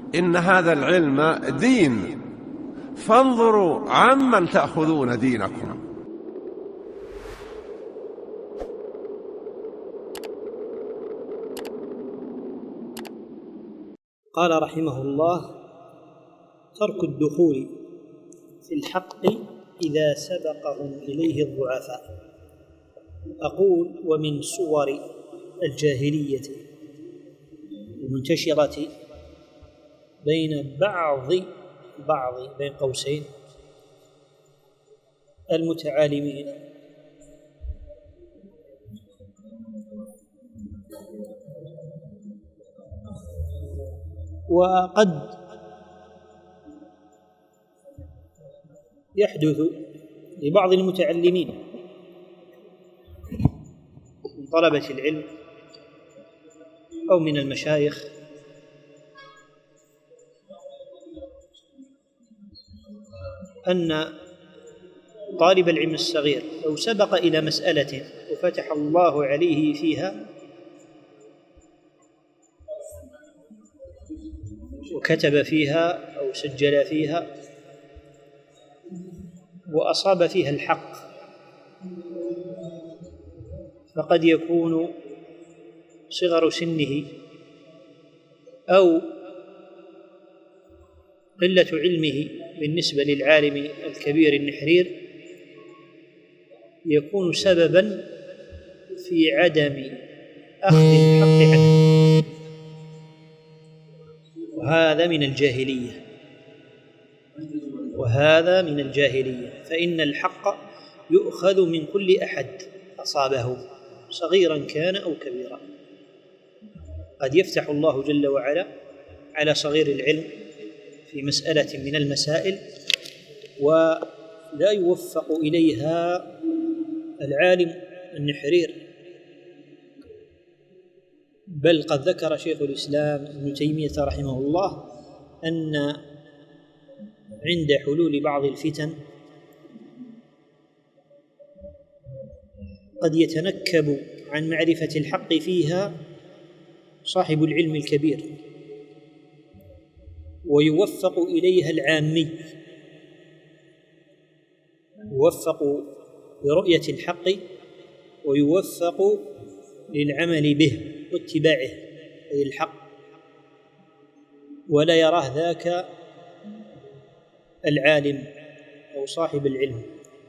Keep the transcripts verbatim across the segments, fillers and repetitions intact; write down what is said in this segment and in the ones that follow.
إن هذا العلم دين، فانظروا عمن تأخذون دينكم. قال رحمه الله: ترك الدخول في الحق إذا سبقهم إليه الضعفاء. أقول: ومن صور الجاهلية المنتشرة بين بعض بعض بين قوسين المتعالمين وقد يحدث لبعض المتعلمين من طلبة العلم أو من المشايخ أن طالب العلم الصغير لو سبق إلى مسألة وفتح الله عليه فيها وكتب فيها أو سجل فيها وأصاب فيها الحق، فقد يكون صغر سنه أو قلة علمه بالنسبة للعالم الكبير النحرير يكون سبباً في عدم أخذ الحق عنه، وهذا من الجاهلية وهذا من الجاهلية فإن الحق يؤخذ من كل أحد أصابه صغيراً كان أو كبيراً. قد يفتح الله جل وعلا على صغير العلم في مسألة من المسائل ولا يوفق إليها العالم النحرير، بل قد ذكر شيخ الإسلام ابن تيمية رحمه الله أن عند حلول بعض الفتن قد يتنكب عن معرفة الحق فيها صاحب العلم الكبير ويوفق إليها العامي، يوفق لرؤية الحق ويوفق للعمل به واتباعه أي الحق، ولا يراه ذاك العالم أو صاحب العلم.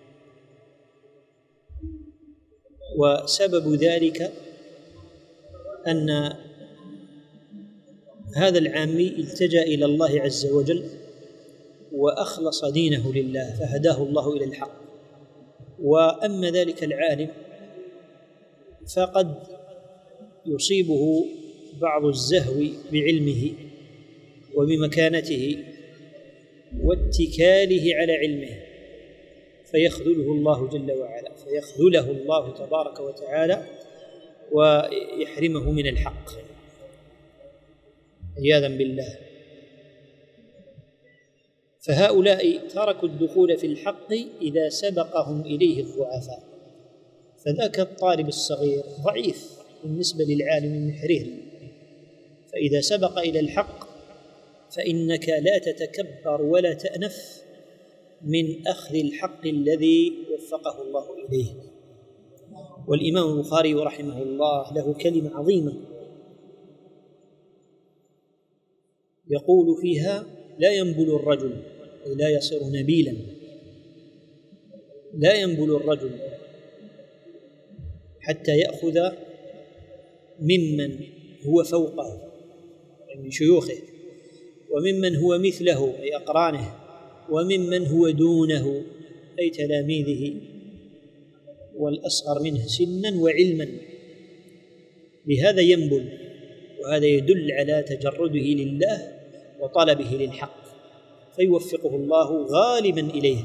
وسبب ذلك أن هذا العامي التجأ إلى الله عز وجل وأخلص دينه لله فهداه الله إلى الحق، وأما ذلك العالم فقد يصيبه بعض الزهو بعلمه وبمكانته واتكاله على علمه فيخذله الله جل وعلا، فيخذله الله تبارك وتعالى ويحرمه من الحق عياذا بالله. فهؤلاء تركوا الدخول في الحق إذا سبقهم إليه الضعفاء، فذاك الطالب الصغير ضعيف بالنسبة للعالم النحرير، فإذا سبق إلى الحق فإنك لا تتكبر ولا تأنف من أخذ الحق الذي وفقه الله إليه. والإمام البخاري رحمه الله له كلمة عظيمة يقول فيها: لا ينبل الرجل أي لا يصير نبيلا، لا ينبل الرجل حتى يأخذ ممن هو فوقه من شيوخه، وممن هو مثله أي أقرانه، وممن هو دونه أي تلاميذه والأصغر منه سنا وعلما. بهذا ينبل، وهذا يدل على تجرده لله وطلبه للحق فيوفقه الله غالبا إليه.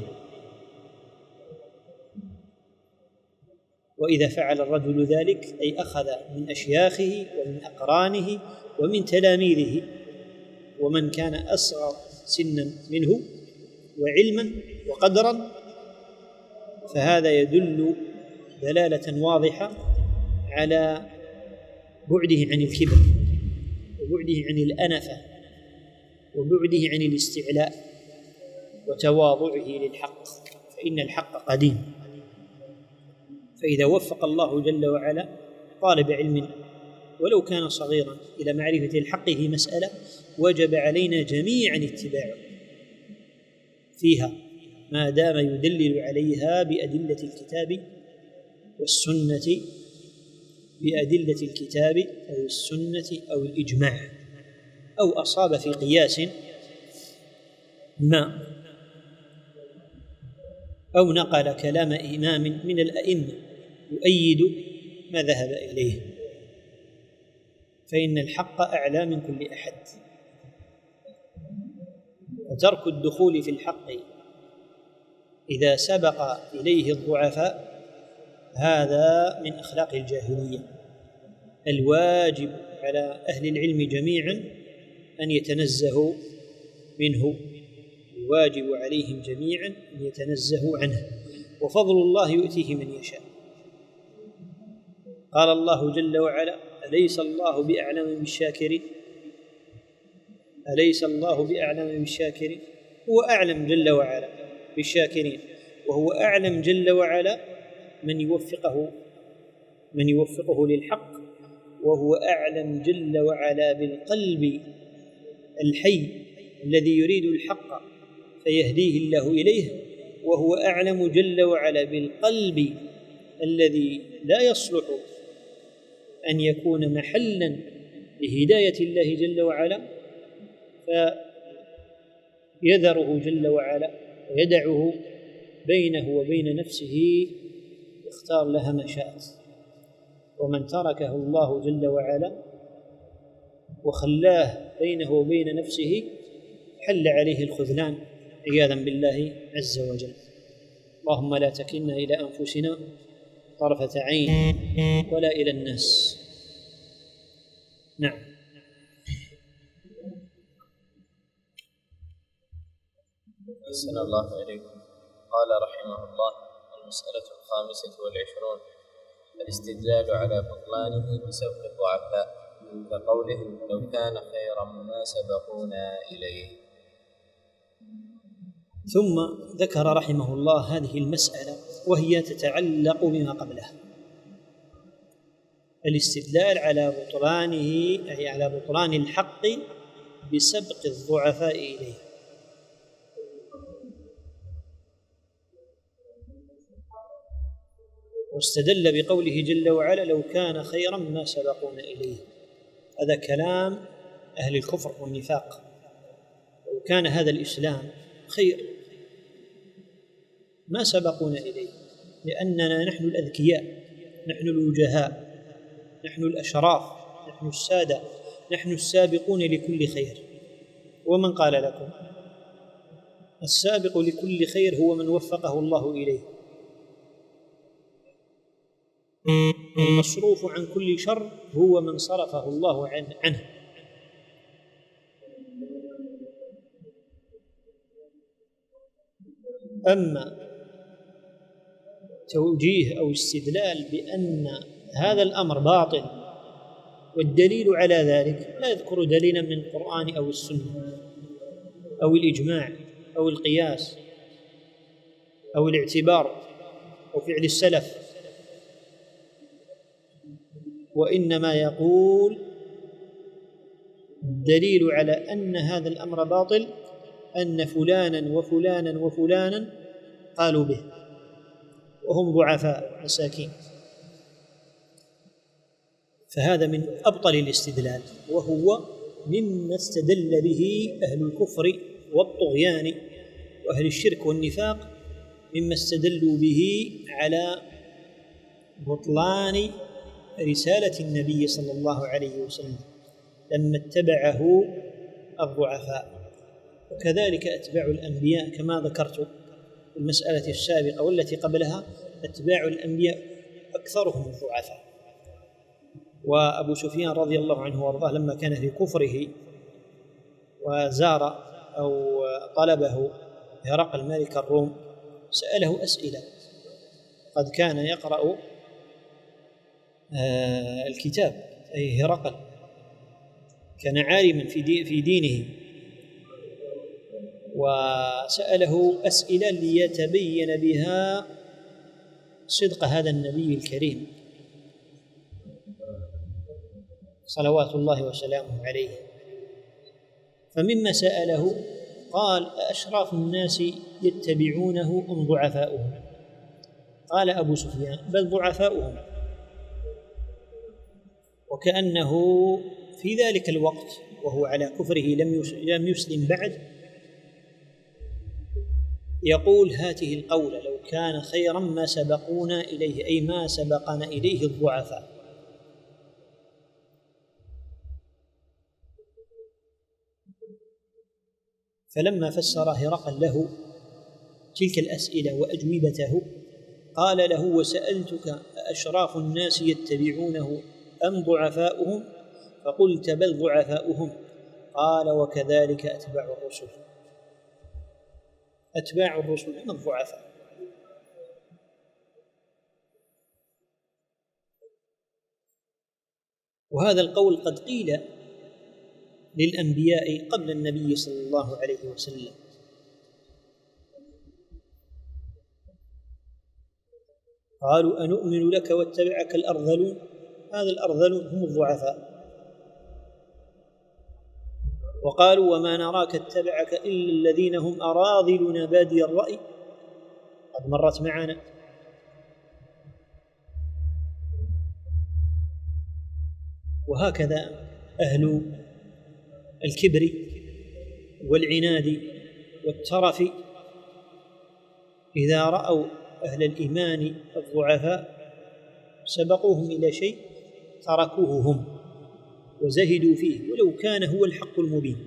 وإذا فعل الرجل ذلك أي أخذ من أشياخه ومن أقرانه ومن تلاميذه ومن كان أصغر سنا منه وعلما وقدرا، فهذا يدل دلالة واضحة على بعده عن الكبر وبعده عن الأنفة وبعده عن الاستعلاء وتواضعه للحق، فإن الحق قديم. فإذا وفق الله جل وعلا طالب علم ولو كان صغيرا إلى معرفة الحق في مسألة، وجب علينا جميعا اتباعه فيها ما دام يدلل عليها بأدلة الكتاب والسنة، بأدلة الكتاب أو السنة أو الإجماع، أو أصاب في قياس ما، أو نقل كلام إمام من الأئمة يؤيد ما ذهب إليه، فإن الحق أعلى من كل أحد. وترك الدخول في الحق إذا سبق إليه الضعفاء هذا من أخلاق الجاهلية. الواجب على أهل العلم جميعا أن يتنزهوا منه، الواجب عليهم جميعا أن يتنزهوا عنه، وفضل الله يؤتيه من يشاء. قال الله جل وعلا: أليس الله بأعلم بالشاكرين؟ أليس الله بأعلم بالشاكرين؟ هو أعلم جل وعلا بالشاكرين، وهو أعلم جل وعلا من يوفقه من يوفقه للحق، وهو أعلم جل وعلا بالقلب الحي الذي يريد الحق فيهديه الله إليه، وهو أعلم جل وعلا بالقلب الذي لا يصلح أن يكون محلا لهداية الله جل وعلا، فيذره جل وعلا ويدعه بينه وبين نفسه يختار لها ما شاءت. ومن تركه الله جل وعلا وخلاه بينه وبين نفسه حل عليه الخذلان عياذا بالله عز وجل. اللهم لا تكلنا إلى أنفسنا طرفة عين ولا إلى الناس. نعم. أحسن الله إليكم. قال رحمه الله: المسألة الخامسة والعشرون: الاستدلال على بطلانه بسبق الضعفاء، كقوله: لو كان خيرا ما سبقونا إليه. ثم ذكر رحمه الله هذه المسألة وهي تتعلق بما قبلها، الاستدلال على بطلانه، أي على بطلان الحق بسبق الضعفاء إليه. واستدل بقوله جل وعلا: لو كان خيرا ما سبقونا إليه. هذا كلام أهل الكفر والنفاق. لو كان هذا الإسلام خير ما سبقونا إليه، لأننا نحن الأذكياء، نحن الوجهاء، نحن الأشراف، نحن السادة، نحن السابقون لكل خير. ومن قال لكم؟ السابق لكل خير هو من وفقه الله إليه، المصروف عن كل شر هو من صرفه الله عنه. أما توجيه أو استدلال بأن هذا الأمر باطل والدليل على ذلك، لا يذكر دليلا من القرآن أو السنة أو الإجماع أو القياس أو الاعتبار أو فعل السلف، وإنما يقول الدليل على أن هذا الأمر باطل أن فلانا وفلانا وفلانا قالوا به وهم ضعفاء مساكين. فهذا من أبطل الاستدلال، وهو مما استدل به أهل الكفر والطغيان وأهل الشرك والنفاق، مما استدلوا به على بطلان رسالة النبي صلى الله عليه وسلم لما اتبعه الضعفاء. وكذلك أتباع الأنبياء كما ذكرت في المسألة السابقة والتي قبلها، أتباع الأنبياء أكثرهم الضعفاء. وأبو سفيان رضي الله عنه وارضاه لما كان في كفره وزار أو طلبه هرقل ملك الروم سأله أسئلة، قد كان يقرأ آه الكتاب، أي هرقل كان عالما في, دي في دينه وسأله أسئلة ليتبين بها صدق هذا النبي الكريم صلوات الله وسلامه عليه. فمما سأله قال: أشراف الناس يتبعونه أم ضعفاؤهم؟ قال أبو سفيان: بل ضعفاؤهم. وكأنه في ذلك الوقت وهو على كفره لم يسلم بعد يقول هاته القولة: لو كان خيرا ما سبقونا إليه، أي ما سبقنا إليه الضعفاء. فلما فسر هرقل له تلك الأسئلة وأجوبته قال له: وسألتك أشراف الناس يتبعونه أم ضعفاؤهم؟ فقلت: بل ضعفاؤهم. قال: وكذلك أتباع الرسل، أتباع الرسل هم الضعفاء. وهذا القول قد قيل للأنبياء قبل النبي صلى الله عليه وسلم. قالوا: أنؤمن لك واتبعك الأرذلون؟ هذا الأرذلون هم الضعفاء. وقالوا: وما نراك اتبعك إلا الذين هم أراذلنا بادي الرأي، قد مرت معنا. وهكذا أهل الكبر والعناد والترف إذا رأوا أهل الإيمان الضعفاء سبقوهم إلى شيء تركوه هم وزهدوا فيه ولو كان هو الحق المبين،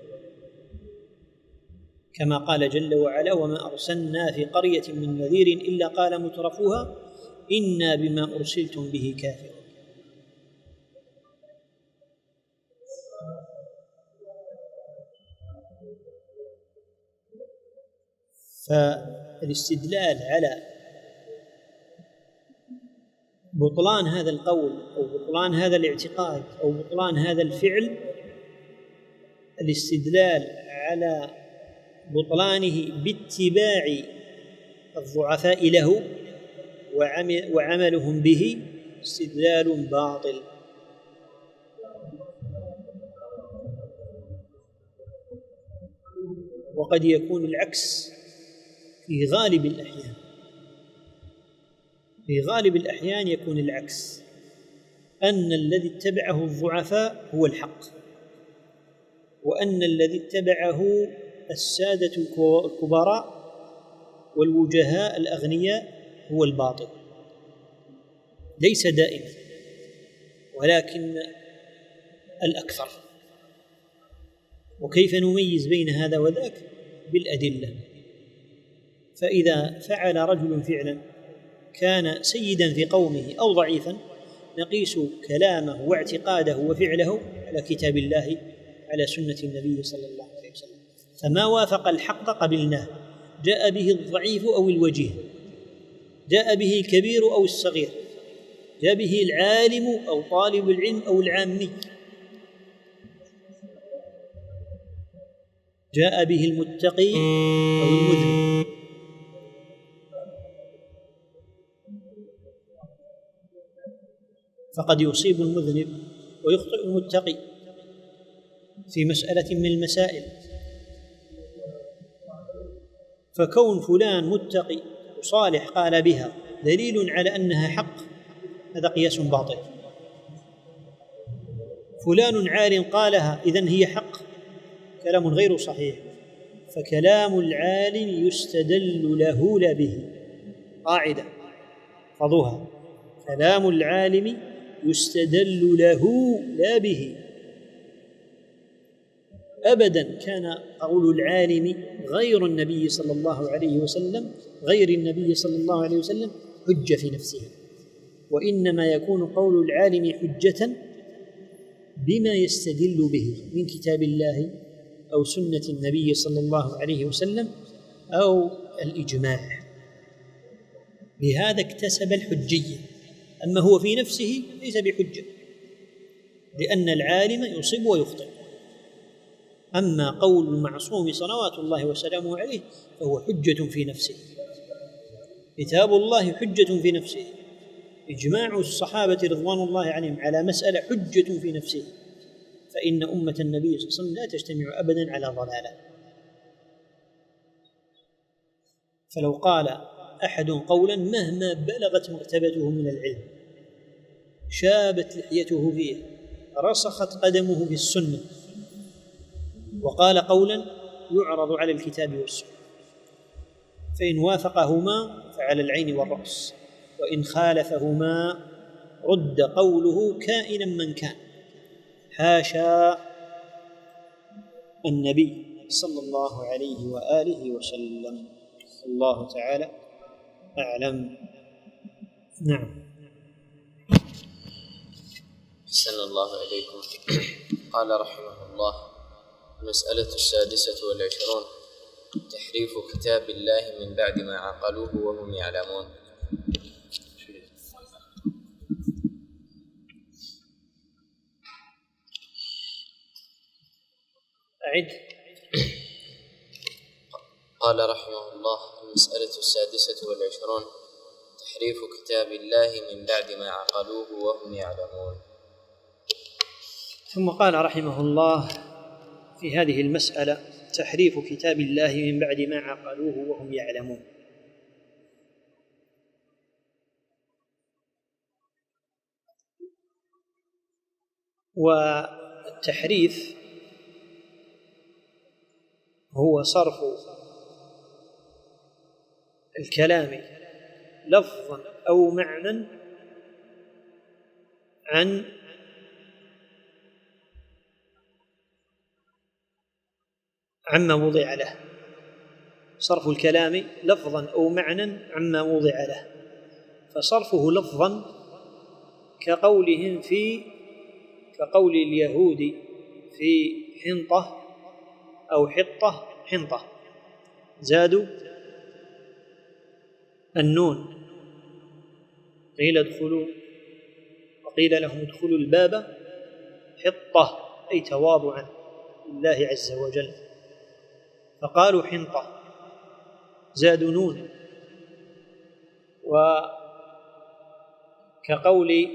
كما قال جل وعلا: وما أرسلنا في قرية من نذير إلا قال مترفوها إنا بما أرسلتم به كافرون. فالاستدلال على بطلان هذا القول أو بطلان هذا الاعتقاد أو بطلان هذا الفعل، الاستدلال على بطلانه باتباع الضعفاء له وعملهم به استدلال باطل. وقد يكون العكس في غالب الأحيان، في غالب الأحيان يكون العكس، أن الذي اتبعه الضعفاء هو الحق، وأن الذي اتبعه السادة الكبراء والوجهاء الأغنياء هو الباطل. ليس دائما، ولكن الأكثر. وكيف نميز بين هذا وذاك؟ بالأدلة. فإذا فعل رجل فعلا كان سيدا في قومه أو ضعيفا نقيس كلامه واعتقاده وفعله على كتاب الله على سنة النبي صلى الله عليه وسلم. فما وافق الحق قبلناه، جاء به الضعيف أو الوجيه، جاء به الكبير أو الصغير، جاء به العالم أو طالب العلم أو العامي، جاء به المتقي أو المذنب. فقد يصيب المذنب ويخطئ المتقي في مسألة من المسائل. فكون فلان متقي وصالح قال بها دليل على أنها حق، هذا قياس باطل. فلان عالم قالها إذن هي حق، كلام غير صحيح. فكلام العالم يستدل له لا به. قاعدة خذوها: كلام العالم يستدل له لا به. أبدا كان قول العالم غير النبي صلى الله عليه وسلم غير النبي صلى الله عليه وسلم حجة في نفسه، وإنما يكون قول العالم حجة بما يستدل به من كتاب الله أو سنة النبي صلى الله عليه وسلم أو الإجماع. بهذا اكتسب الحجية. أما هو في نفسه ليس بحجة، لأن العالم يصيب ويخطئ. أما قول المعصوم صلوات الله وسلامه عليه فهو حجة في نفسه، كتاب الله حجة في نفسه، إجماع الصحابة رضوان الله عليهم على مسألة حجة في نفسه، فإن أمة النبي صلى الله عليه وسلم لا تجتمع أبدا على ضلالة. فلو قال أحد قولا مهما بلغت مرتبته من العلم، شابت لحيته فيه، رسخت قدمه في السنة، وقال قولا يعرض على الكتاب والسنة، فإن وافقهما فعلى العين والرأس، وإن خالفهما رد قوله كائنا من كان. حاشا النبي صلى الله عليه وآله وسلم. الله تعالى أعلم. نعم. أحسن الله إليكم. قال رحمه الله: المسألة السادسة والعشرون: تحريف كتاب الله من بعد ما عقلوه وهم يعلمون. أعد. قال رحمه الله: المسألة السادسة والعشرون: تحريف كتاب الله من بعد ما عقلوه وهم يعلمون. ثم قال رحمه الله في هذه المسألة: تحريف كتاب الله من بعد ما عقلوه وهم يعلمون. والتحريف هو صرف الكلام لفظا أو معنى عن عما وضع له، صرف الكلام لفظا أو معنى عما وضع له. فصرفه لفظا كقولهم في كقول اليهود في حنطة أو حطة حنطة، زادوا النون، قيل ادخلوا وقيل لهم ادخلوا الباب حطة أي تواضعا لله عز وجل، فقالوا حنطة، زادوا نون. وكقول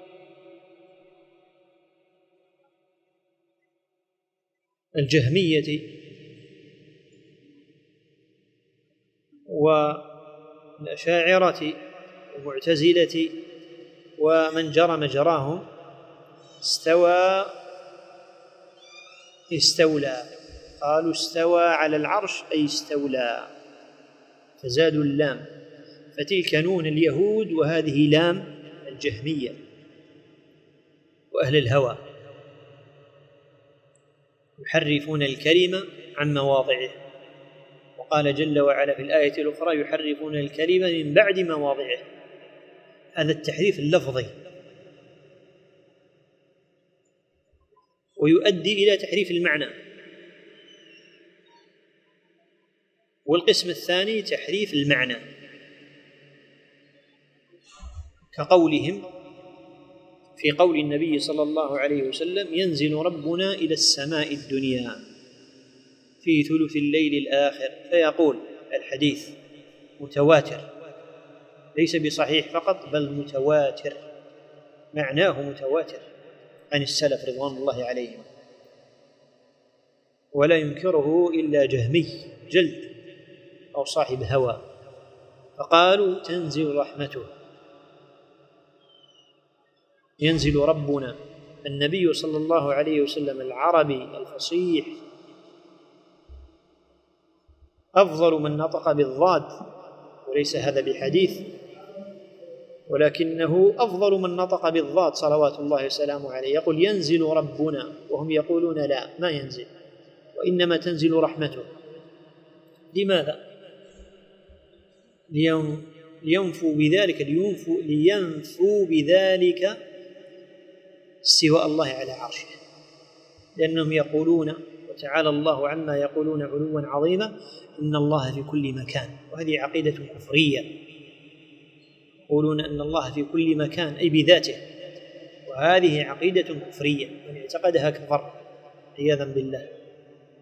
الجهمية والأشاعرة والمعتزلة ومن جرى مجراهم: استوى استولى، قالوا استوى على العرش أي استولى، فزادوا اللام، فتلك نون اليهود وهذه لام الجهمية وأهل الهوى، يحرفون الكلمة عن مواضعه. وقال جل وعلا في الآية الأخرى: يحرفون الكلمة من بعد مواضعه. هذا التحريف اللفظي، ويؤدي إلى تحريف المعنى. والقسم الثاني تحريف المعنى، كقولهم في قول النبي صلى الله عليه وسلم: ينزل ربنا إلى السماء الدنيا في ثلث الليل الآخر فيقول، الحديث متواتر ليس بصحيح فقط بل متواتر، معناه متواتر عن السلف رضوان الله عليهم، ولا ينكره إلا جهمي جلد أو صاحب هوى، فقالوا تنزل رحمته، ينزل ربنا. النبي صلى الله عليه وسلم العربي الفصيح أفضل من نطق بالضاد، وليس هذا بحديث، ولكنه أفضل من نطق بالضاد صلوات الله وسلامه عليه. يقول ينزل ربنا، وهم يقولون لا، ما ينزل، وإنما تنزل رحمته. لماذا؟ لينفوا بذلك لينفوا, لينفوا بذلك استواء الله على عرشه، لأنهم يقولون، وتعالى الله عما يقولون علوا عظيما، إن الله في كل مكان، وهذه عقيدة كفرية، يقولون أن الله في كل مكان أي بذاته، وهذه عقيدة كفرية، من اعتقدها كفر عياذا بالله.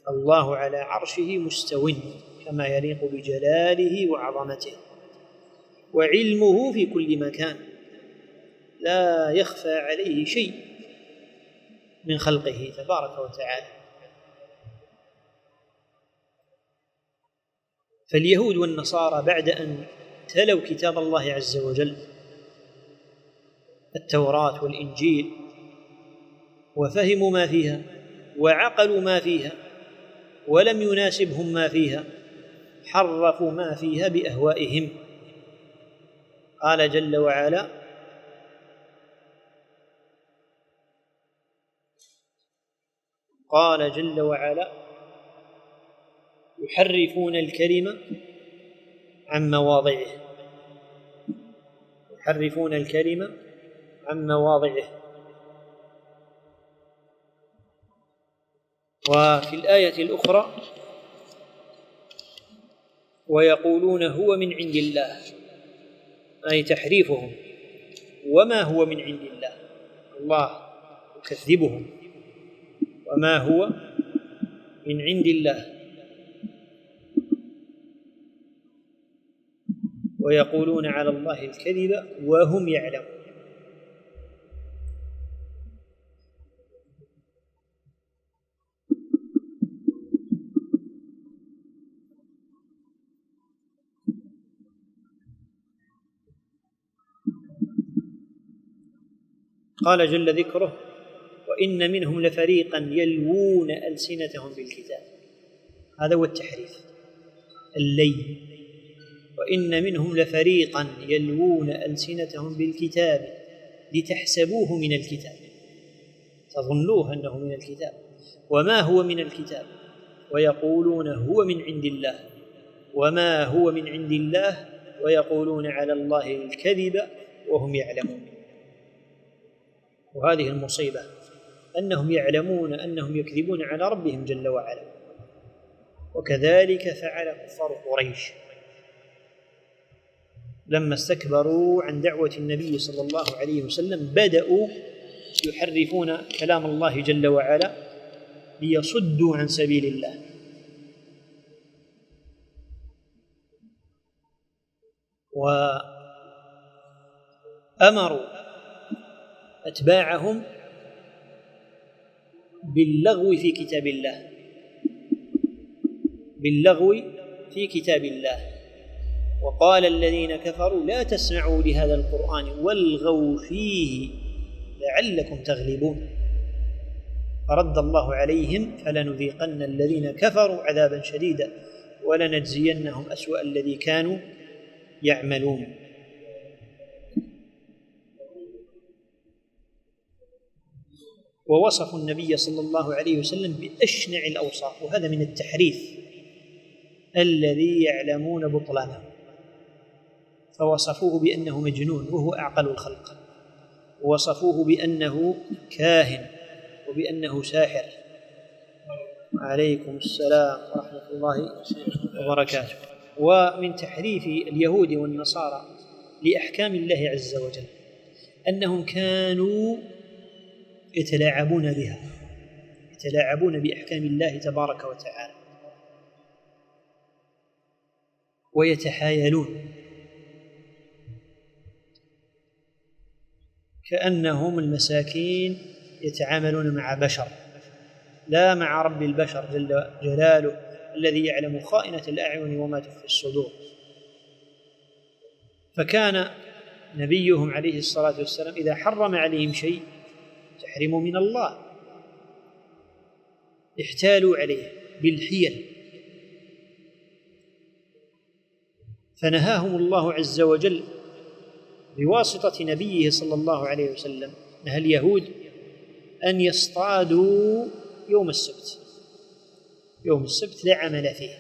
الله على عرشه مستو كما يليق بجلاله وعظمته، وعلمه في كل مكان لا يخفى عليه شيء من خلقه تبارك وتعالى. فاليهود والنصارى بعد أن تلوا كتاب الله عز وجل التوراة والإنجيل وفهموا ما فيها وعقلوا ما فيها ولم يناسبهم ما فيها، حرفوا ما فيها بأهوائهم. قال جل وعلا: قال جل وعلا: يحرفون الكلمة عن مواضعه يحرفون الكلمة عن مواضعه. وفي الآية الأخرى: ويقولون هو من عند الله، أي تحريفهم، وما هو من عند الله، الله يكذبهم، وما هو من عند الله. ويقولون على الله الكذب وهم يعلمون. قال جل ذكره: وإن منهم لفريقا يلوون ألسنتهم بالكتاب. هذا هو التحريف، اللي. وإن منهم لفريقا يلوون ألسنتهم بالكتاب لتحسبوه من الكتاب، تظنوه أنه من الكتاب، وما هو من الكتاب. ويقولون هو من عند الله، وما هو من عند الله. ويقولون على الله الكذب وهم يعلمون. وهذه المصيبة، أنهم يعلمون أنهم يكذبون على ربهم جل وعلا. وكذلك فعل كفار قريش لما استكبروا عن دعوة النبي صلى الله عليه وسلم، بدأوا يحرفون كلام الله جل وعلا ليصدوا عن سبيل الله. وأمروا أتباعهم باللغو في كتاب الله باللغو في كتاب الله وقال الذين كفروا لا تسمعوا لهذا القرآن والغوا فيه لعلكم تغلبون. فرد الله عليهم: فلنذيقن الذين كفروا عذابا شديدا ولنجزينهم أسوأ الذي كانوا يعملون. ووصفوا النبي صلى الله عليه وسلم بأشنع الأوصاف، وهذا من التحريف الذي يعلمون بطلانه. فوصفوه بأنه مجنون وهو أعقل الخلق، ووصفوه بأنه كاهن وبأنه ساحر. عليكم السلام ورحمة الله وبركاته. ومن تحريف اليهود والنصارى لأحكام الله عز وجل أنهم كانوا يتلاعبون بها، يتلاعبون بأحكام الله تبارك وتعالى ويتحايلون كأنهم المساكين يتعاملون مع بشر لا مع رب البشر جل جلاله الذي يعلم خائنة الأعين وما تخفي الصدور. فكان نبيهم عليه الصلاة والسلام إذا حرم عليهم شيء تحرموا من الله احتالوا عليه بالحيل، فنهاهم الله عز وجل بواسطة نبيه صلى الله عليه وسلم، نهى اليهود أن يصطادوا يوم السبت. يوم السبت لا عمل فيه،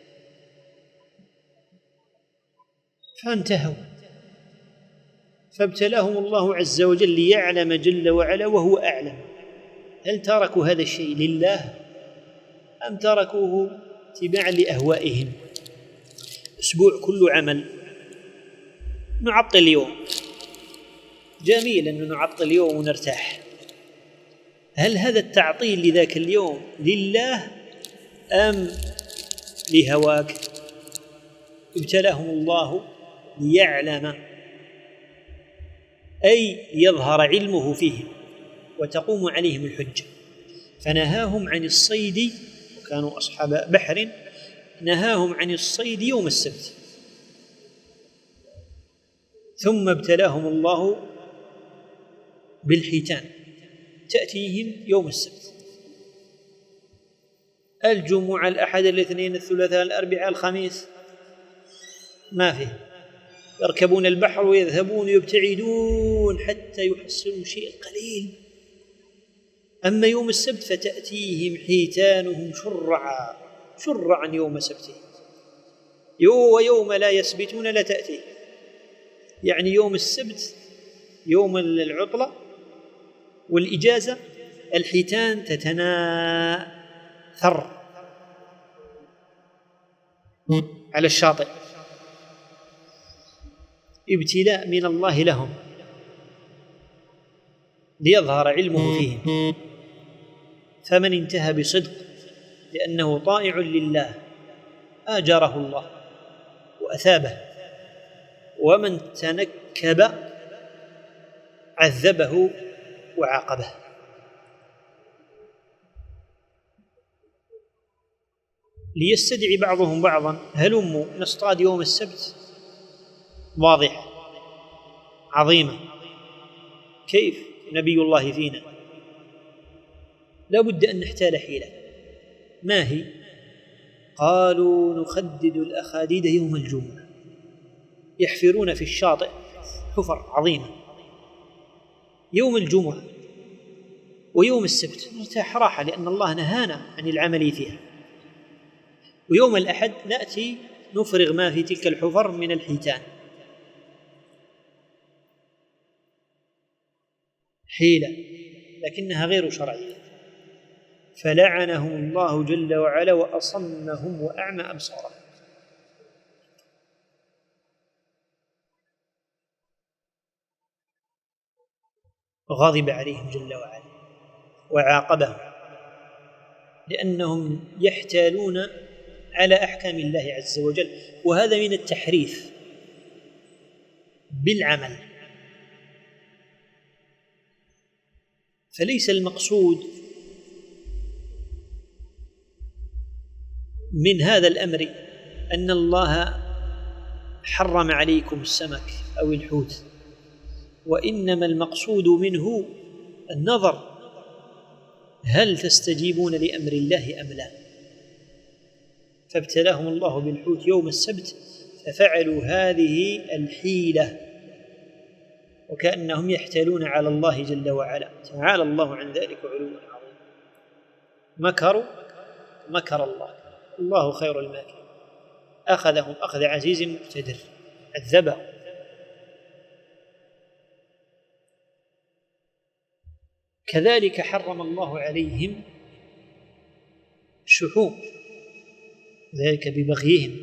فانتهوا، فابتلاهم الله عز وجل ليعلم جل وعلا وهو أعلم هل تركوا هذا الشيء لله أم تركوه اتباعا لأهوائهم. أسبوع كله عمل، نعطل يوم، جميل أن نعطل يوم ونرتاح. هل هذا التعطيل لذاك اليوم لله أم لهواك؟ ابتلاهم الله ليعلم، أي يظهر علمه فيهم وتقوم عليهم الحجة، فنهاهم عن الصيد، وكانوا أصحاب بحر، نهاهم عن الصيد يوم السبت، ثم ابتلاهم الله بالحيتان تأتيهم يوم السبت، الجمعة، الأحد، الاثنين، الثلاثاء، الأربعاء، الخميس ما فيه، يركبون البحر ويذهبون يبتعدون حتى يحصلوا شيء قليل. أما يوم السبت فتأتيهم حيتانهم شرعا شرعا يوم سبتهم، ويوم لا يسبتون لا تأتيه، يعني يوم السبت يوم العطلة والإجازة الحيتان تتناثر على الشاطئ، ابتلاء من الله لهم ليظهر علمه فيهم. فمن انتهى بصدق لأنه طائع لله آجره الله وأثابه، ومن تنكب عذبه وعاقبه. ليستدعي بعضهم بعضا هلموا نصطاد يوم السبت، واضحة عظيمة، كيف نبي الله فينا؟ لا بد أن نحتال حيلة. ما هي؟ قالوا نخدد الأخاديد يوم الجمعة، يحفرون في الشاطئ حفر عظيمة يوم الجمعة ويوم السبت نرتاح راحة، لأن الله نهانا عن العمل فيها، ويوم الأحد نأتي نفرغ ما في تلك الحفر من الحيتان. حيلة لكنها غير شرعية، فلعنهم الله جل وعلا وأصمهم وأعمى أبصارهم. غضب عليهم جل وعلا وعاقبهم لأنهم يحتالون على أحكام الله عز وجل، وهذا من التحريف بالعمل. فليس المقصود من هذا الأمر أن الله حرم عليكم السمك أو الحوت، وإنما المقصود منه النظر، هل تستجيبون لأمر الله أم لا؟ فابتلاهم الله بالحوت يوم السبت ففعلوا هذه الحيلة، وكأنهم يحتالون على الله جل وعلا، تعالى الله عن ذلك علوا عظيما. مكروا مكر الله، الله خير الماكرين، أخذهم أخذ عزيز مقتدر، عذبهم. كذلك حرم الله عليهم الشحوم، ذلك ببغيهم،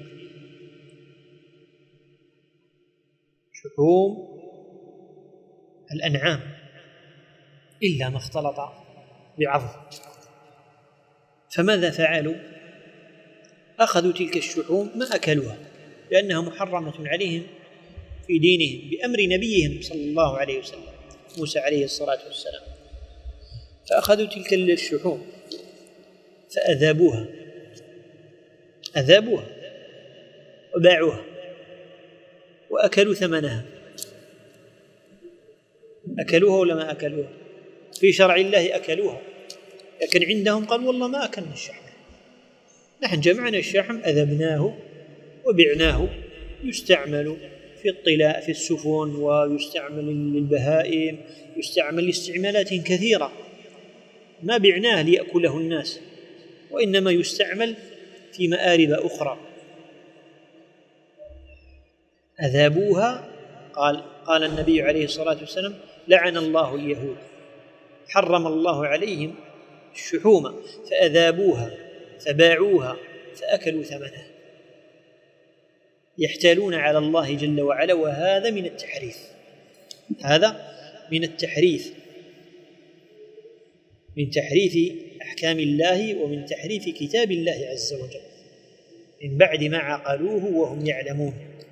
شحوم الأنعام إلا ما اختلط بعظم. فماذا فعلوا؟ أخذوا تلك الشحوم ما أكلوها لأنها محرمة عليهم في دينهم بأمر نبيهم صلى الله عليه وسلم موسى عليه الصلاة والسلام، فأخذوا تلك الشحوم فأذابوها أذابوها وباعوها وأكلوا ثمنها. أكلوها ولا ما أكلوها؟ في شرع الله أكلوها، لكن عندهم قال والله ما أكلنا الشحم، نحن جمعنا الشحم أذبناه وبعناه، يستعمل في الطلاء في السفن، ويستعمل للبهائم، يستعمل لاستعمالات كثيرة، ما بعناه ليأكله الناس، وإنما يستعمل في مآرب أخرى. أذابوها، قال قال النبي عليه الصلاة والسلام لعن الله اليهود، حرم الله عليهم الشحوم فأذابوها فباعوها فأكلوا ثمنها، يحتالون على الله جل وعلا، وهذا من التحريف، هذا من التحريف من تحريف أحكام الله ومن تحريف كتاب الله عز وجل من بعد ما عقلوه وهم يعلمون.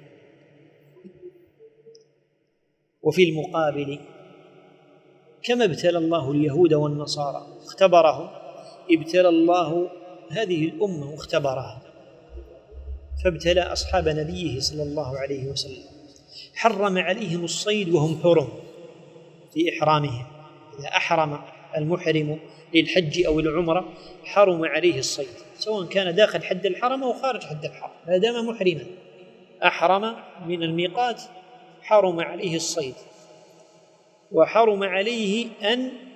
وفي المقابل كما ابتلى الله اليهود والنصارى اختبرهم، ابتلى الله هذه الأمة واختبرها، فابتلى أصحاب نبيه صلى الله عليه وسلم، حرم عليهم الصيد وهم حرم في إحرامهم. إذا أحرم المحرم للحج أو العمرة حرم عليه الصيد، سواء كان داخل حد الحرم أو خارج حد الحرم، ما دام محرما أحرم من الميقات حرم عليه الصيد، وحرم عليه أن